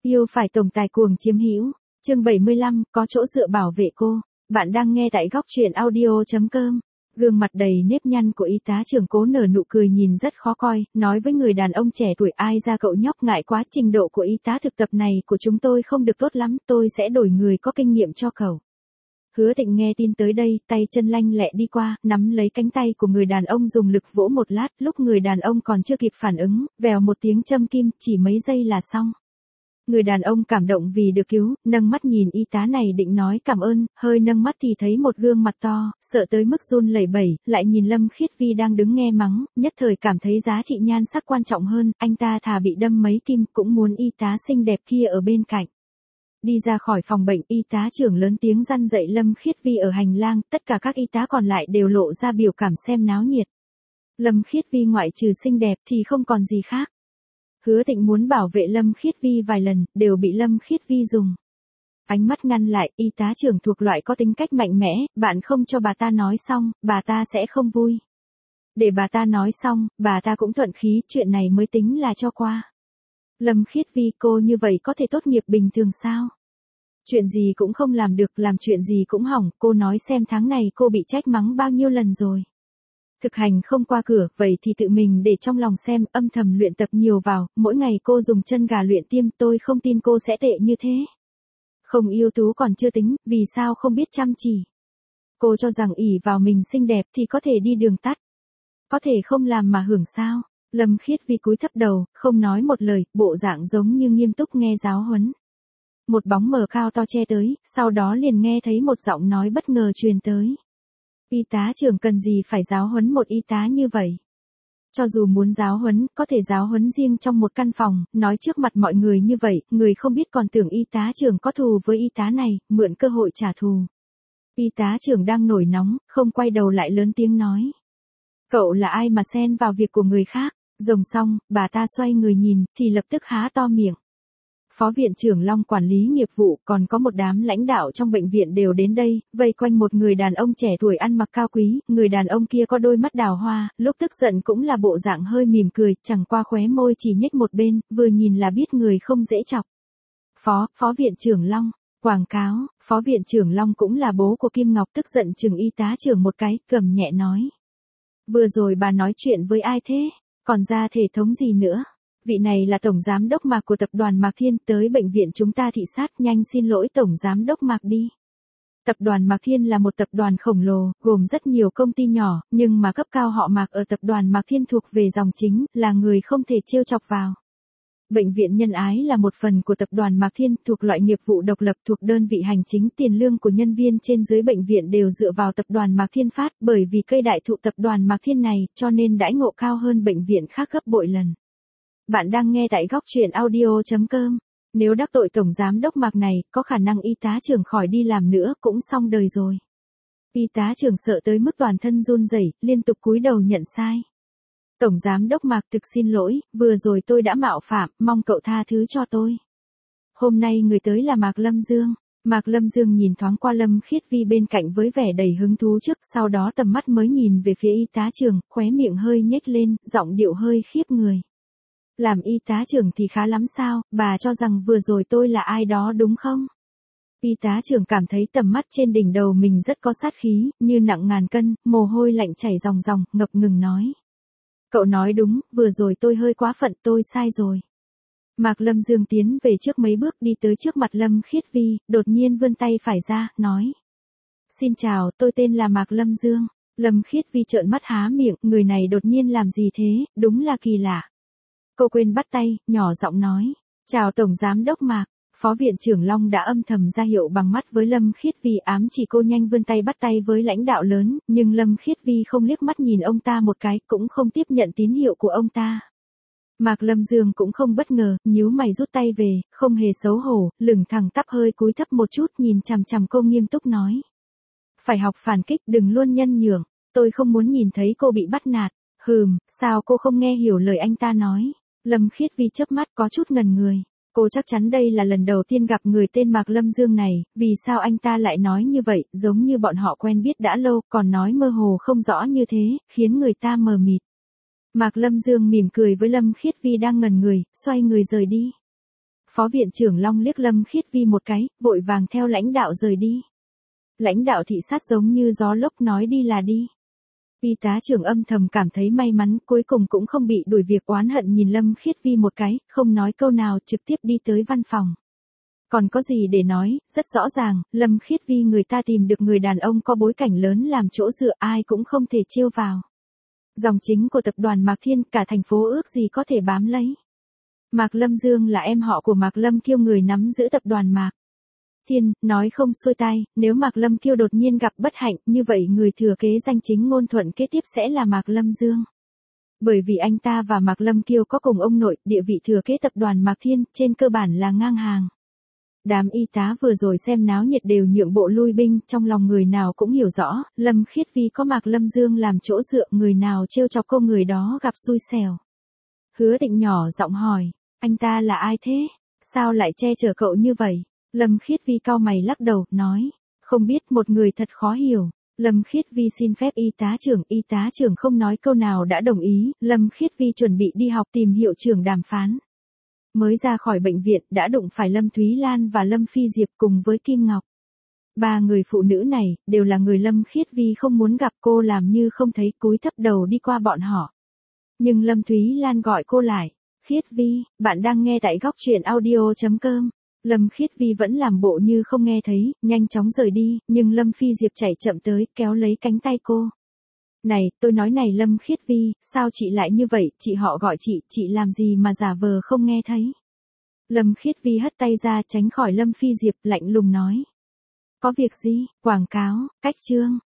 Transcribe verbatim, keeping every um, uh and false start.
Yêu phải tổng tài cuồng chiếm hữu. Chương bảy mươi lăm, có chỗ dựa bảo vệ cô. Bạn đang nghe tại góc truyện audio chấm com. Gương mặt đầy nếp nhăn của y tá trưởng Cố nở nụ cười nhìn rất khó coi, nói với người đàn ông trẻ tuổi: ai ra cậu nhóc, ngại quá, trình độ của y tá thực tập này của chúng tôi không được tốt lắm, tôi sẽ đổi người có kinh nghiệm cho cậu. Hứa Thịnh nghe tin tới đây, tay chân lanh lẹ đi qua, nắm lấy cánh tay của người đàn ông dùng lực vỗ một lát, lúc người đàn ông còn chưa kịp phản ứng, vèo một tiếng châm kim, chỉ mấy giây là xong. Người đàn ông cảm động vì được cứu, nâng mắt nhìn y tá này định nói cảm ơn, hơi nâng mắt thì thấy một gương mặt to, sợ tới mức run lẩy bẩy, lại nhìn Lâm Khiết Vi đang đứng nghe mắng, nhất thời cảm thấy giá trị nhan sắc quan trọng hơn, anh ta thà bị đâm mấy kim cũng muốn y tá xinh đẹp kia ở bên cạnh. Đi ra khỏi phòng bệnh, y tá trưởng lớn tiếng răn dạy Lâm Khiết Vi ở hành lang, tất cả các y tá còn lại đều lộ ra biểu cảm xem náo nhiệt. Lâm Khiết Vi ngoại trừ xinh đẹp thì không còn gì khác. Hứa Thịnh muốn bảo vệ Lâm Khiết Vi vài lần, đều bị Lâm Khiết Vi dùng ánh mắt ngăn lại. Y tá trưởng thuộc loại có tính cách mạnh mẽ, bạn không cho bà ta nói xong, bà ta sẽ không vui. Để bà ta nói xong, bà ta cũng thuận khí, chuyện này mới tính là cho qua. Lâm Khiết Vi, cô như vậy có thể tốt nghiệp bình thường sao? Chuyện gì cũng không làm được, làm chuyện gì cũng hỏng, cô nói xem tháng này cô bị trách mắng bao nhiêu lần rồi. Thực hành không qua cửa, vậy thì tự mình để trong lòng xem, âm thầm luyện tập nhiều vào, mỗi ngày cô dùng chân gà luyện tiêm, tôi không tin cô sẽ tệ như thế. Không ưu tú còn chưa tính, vì sao không biết chăm chỉ? Cô cho rằng ỷ vào mình xinh đẹp thì có thể đi đường tắt. Có thể không làm mà hưởng sao? Lâm Khiết Vi cúi thấp đầu, không nói một lời, bộ dạng giống như nghiêm túc nghe giáo huấn. Một bóng mờ cao to che tới, sau đó liền nghe thấy một giọng nói bất ngờ truyền tới. Y tá trưởng cần gì phải giáo huấn một y tá như vậy? Cho dù muốn giáo huấn, có thể giáo huấn riêng trong một căn phòng, nói trước mặt mọi người như vậy, người không biết còn tưởng y tá trưởng có thù với y tá này, mượn cơ hội trả thù. Y tá trưởng đang nổi nóng, không quay đầu lại lớn tiếng nói. Cậu là ai mà xen vào việc của người khác? Rồng xong, bà ta xoay người nhìn, thì lập tức há to miệng. Phó viện trưởng Long quản lý nghiệp vụ, còn có một đám lãnh đạo trong bệnh viện đều đến đây, vây quanh một người đàn ông trẻ tuổi ăn mặc cao quý, người đàn ông kia có đôi mắt đào hoa, lúc tức giận cũng là bộ dạng hơi mỉm cười, chẳng qua khóe môi chỉ nhếch một bên, vừa nhìn là biết người không dễ chọc. Phó, Phó viện trưởng Long, quảng cáo, Phó viện trưởng Long cũng là bố của Kim Ngọc, tức giận chừng y tá trưởng một cái, cầm nhẹ nói. Vừa rồi bà nói chuyện với ai thế? Còn ra thể thống gì nữa? Vị này là tổng giám đốc Mạc của tập đoàn Mạc Thiên, tới bệnh viện chúng ta thị sát, nhanh xin lỗi tổng giám đốc Mạc đi. Tập đoàn Mạc Thiên là một tập đoàn khổng lồ, gồm rất nhiều công ty nhỏ, nhưng mà cấp cao họ Mạc ở tập đoàn Mạc Thiên thuộc về dòng chính, là người không thể trêu chọc vào. Bệnh viện Nhân Ái là một phần của tập đoàn Mạc Thiên, thuộc loại nghiệp vụ độc lập, thuộc đơn vị hành chính, tiền lương của nhân viên trên dưới bệnh viện đều dựa vào tập đoàn Mạc Thiên phát, bởi vì cây đại thụ tập đoàn Mạc Thiên này, cho nên đãi ngộ cao hơn bệnh viện khác gấp bội lần. Bạn đang nghe tại góc truyện audio chấm com. Nếu đắc tội tổng giám đốc Mạc này, có khả năng y tá trưởng khỏi đi làm nữa, cũng xong đời rồi. Y tá trưởng sợ tới mức toàn thân run rẩy, liên tục cúi đầu nhận sai. Tổng giám đốc Mạc, thực xin lỗi, vừa rồi tôi đã mạo phạm, mong cậu tha thứ cho tôi. Hôm nay người tới là Mạc Lâm Dương. Mạc Lâm Dương nhìn thoáng qua Lâm Khiết Vi bên cạnh với vẻ đầy hứng thú trước, sau đó tầm mắt mới nhìn về phía y tá trưởng, khóe miệng hơi nhếch lên, giọng điệu hơi khiếp người. Làm y tá trưởng thì khá lắm sao, bà cho rằng vừa rồi tôi là ai đó đúng không? Y tá trưởng cảm thấy tầm mắt trên đỉnh đầu mình rất có sát khí, như nặng ngàn cân, mồ hôi lạnh chảy ròng ròng, ngập ngừng nói. Cậu nói đúng, vừa rồi tôi hơi quá phận, tôi sai rồi. Mạc Lâm Dương tiến về trước mấy bước, đi tới trước mặt Lâm Khiết Vi, đột nhiên vươn tay phải ra, nói. Xin chào, tôi tên là Mạc Lâm Dương. Lâm Khiết Vi trợn mắt há miệng, người này đột nhiên làm gì thế, đúng là kỳ lạ. Cô quên bắt tay, nhỏ giọng nói. Chào tổng giám đốc Mạc. Phó viện trưởng Long đã âm thầm ra hiệu bằng mắt với Lâm Khiết Vi, ám chỉ cô nhanh vươn tay bắt tay với lãnh đạo lớn, nhưng Lâm Khiết Vi không liếc mắt nhìn ông ta một cái, cũng không tiếp nhận tín hiệu của ông ta. Mạc Lâm Dương cũng không bất ngờ, nhíu mày rút tay về, không hề xấu hổ, lửng thẳng tắp hơi cúi thấp một chút, nhìn chằm chằm cô nghiêm túc nói. Phải học phản kích, đừng luôn nhân nhượng, tôi không muốn nhìn thấy cô bị bắt nạt. Hừm, sao cô không nghe hiểu lời anh ta nói? Lâm Khiết Vi chớp mắt có chút ngần người. Cô chắc chắn đây là lần đầu tiên gặp người tên Mạc Lâm Dương này, vì sao anh ta lại nói như vậy, giống như bọn họ quen biết đã lâu, còn nói mơ hồ không rõ như thế, khiến người ta mờ mịt. Mạc Lâm Dương mỉm cười với Lâm Khiết Vi đang ngần người, xoay người rời đi. Phó viện trưởng Long liếc Lâm Khiết Vi một cái, vội vàng theo lãnh đạo rời đi. Lãnh đạo thị sát giống như gió lốc nói đi là đi. Y tá trưởng âm thầm cảm thấy may mắn, cuối cùng cũng không bị đuổi việc, oán hận nhìn Lâm Khiết Vi một cái, không nói câu nào trực tiếp đi tới văn phòng. Còn có gì để nói, rất rõ ràng, Lâm Khiết Vi người ta tìm được người đàn ông có bối cảnh lớn làm chỗ dựa, ai cũng không thể trêu vào. Dòng chính của tập đoàn Mạc Thiên, cả thành phố ước gì có thể bám lấy. Mạc Lâm Dương là em họ của Mạc Lâm Kiêu, người nắm giữ tập đoàn Mạc Thiên, nói không xuôi tai, nếu Mạc Lâm Kiêu đột nhiên gặp bất hạnh, như vậy người thừa kế danh chính ngôn thuận kế tiếp sẽ là Mạc Lâm Dương. Bởi vì anh ta và Mạc Lâm Kiêu có cùng ông nội, địa vị thừa kế tập đoàn Mạc Thiên, trên cơ bản là ngang hàng. Đám y tá vừa rồi xem náo nhiệt đều nhượng bộ lui binh, trong lòng người nào cũng hiểu rõ, Lâm Khiết Vi có Mạc Lâm Dương làm chỗ dựa, người nào trêu chọc cô người đó gặp xui xẻo. Hứa Tịnh nhỏ giọng hỏi, anh ta là ai thế? Sao lại che chở cậu như vậy? Lâm Khiết Vi cau mày lắc đầu, nói, không biết, một người thật khó hiểu. Lâm Khiết Vi xin phép y tá trưởng, y tá trưởng không nói câu nào đã đồng ý, Lâm Khiết Vi chuẩn bị đi học tìm hiệu trưởng đàm phán. Mới ra khỏi bệnh viện đã đụng phải Lâm Thúy Lan và Lâm Phi Diệp cùng với Kim Ngọc. Ba người phụ nữ này đều là người Lâm Khiết Vi không muốn gặp, cô làm như không thấy, cúi thấp đầu đi qua bọn họ. Nhưng Lâm Thúy Lan gọi cô lại, Khiết Vi, bạn đang nghe tại góc truyện audio chấm com. Lâm Khiết Vi vẫn làm bộ như không nghe thấy, nhanh chóng rời đi, nhưng Lâm Phi Diệp chạy chậm tới, kéo lấy cánh tay cô. Này, tôi nói này Lâm Khiết Vi, sao chị lại như vậy, chị họ gọi chị, chị làm gì mà giả vờ không nghe thấy. Lâm Khiết Vi hất tay ra tránh khỏi Lâm Phi Diệp, lạnh lùng nói. Có việc gì, quảng cáo, cách chương.